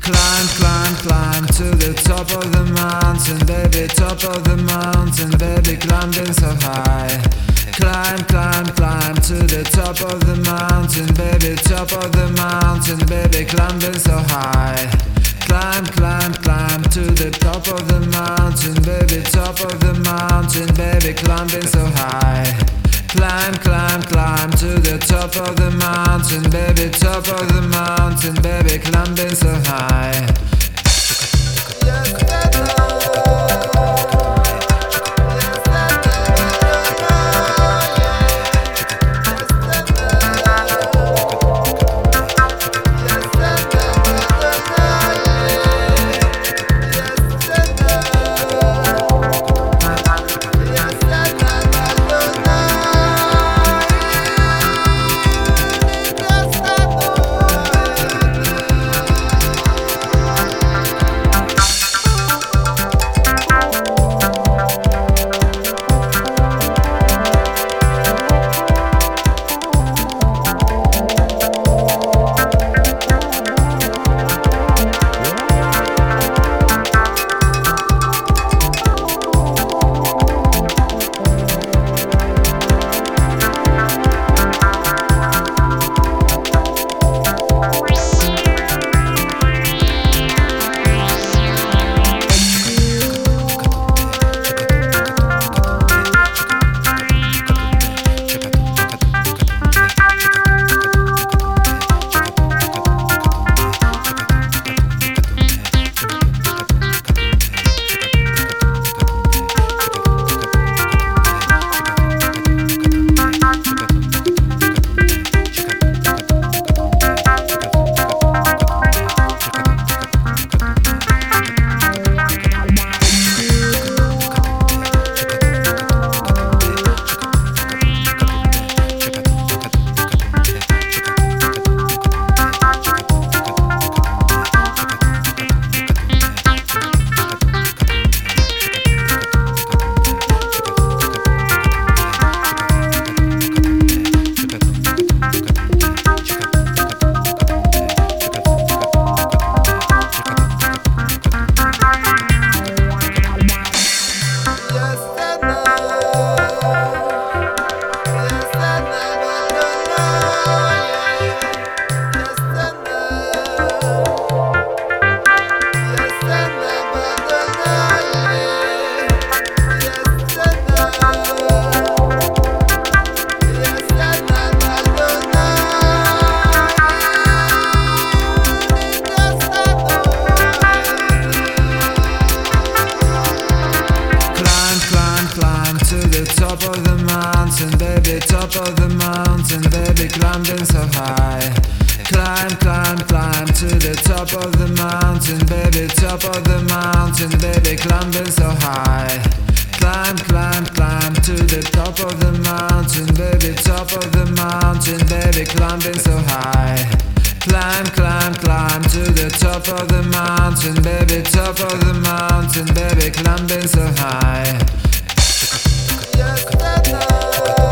Climb, climb, climb to the top of the mountain, baby, top of the mountain, baby, climbing so high. Climb, climb, climb to the top of the mountain, baby, top of the mountain, baby, climbing so high. Climb, climb, climb to the top of the mountain, baby, top of the mountain, baby, climbing so high. Climb, climb, climb to the top of the mountain, baby, top of the mountain, baby, climbing so high. Top of the mountain, baby, top of the mountain, baby, climbing so high. Climb, climb, climb to the top of the mountain, baby, top of the mountain, baby, climbing so high. Climb, climb, climb to the top of the mountain, baby, top of the mountain, baby, climbing so high. Climb, climb, climb to the top of the mountain, baby, top of the mountain, baby, climbing so high. Yes,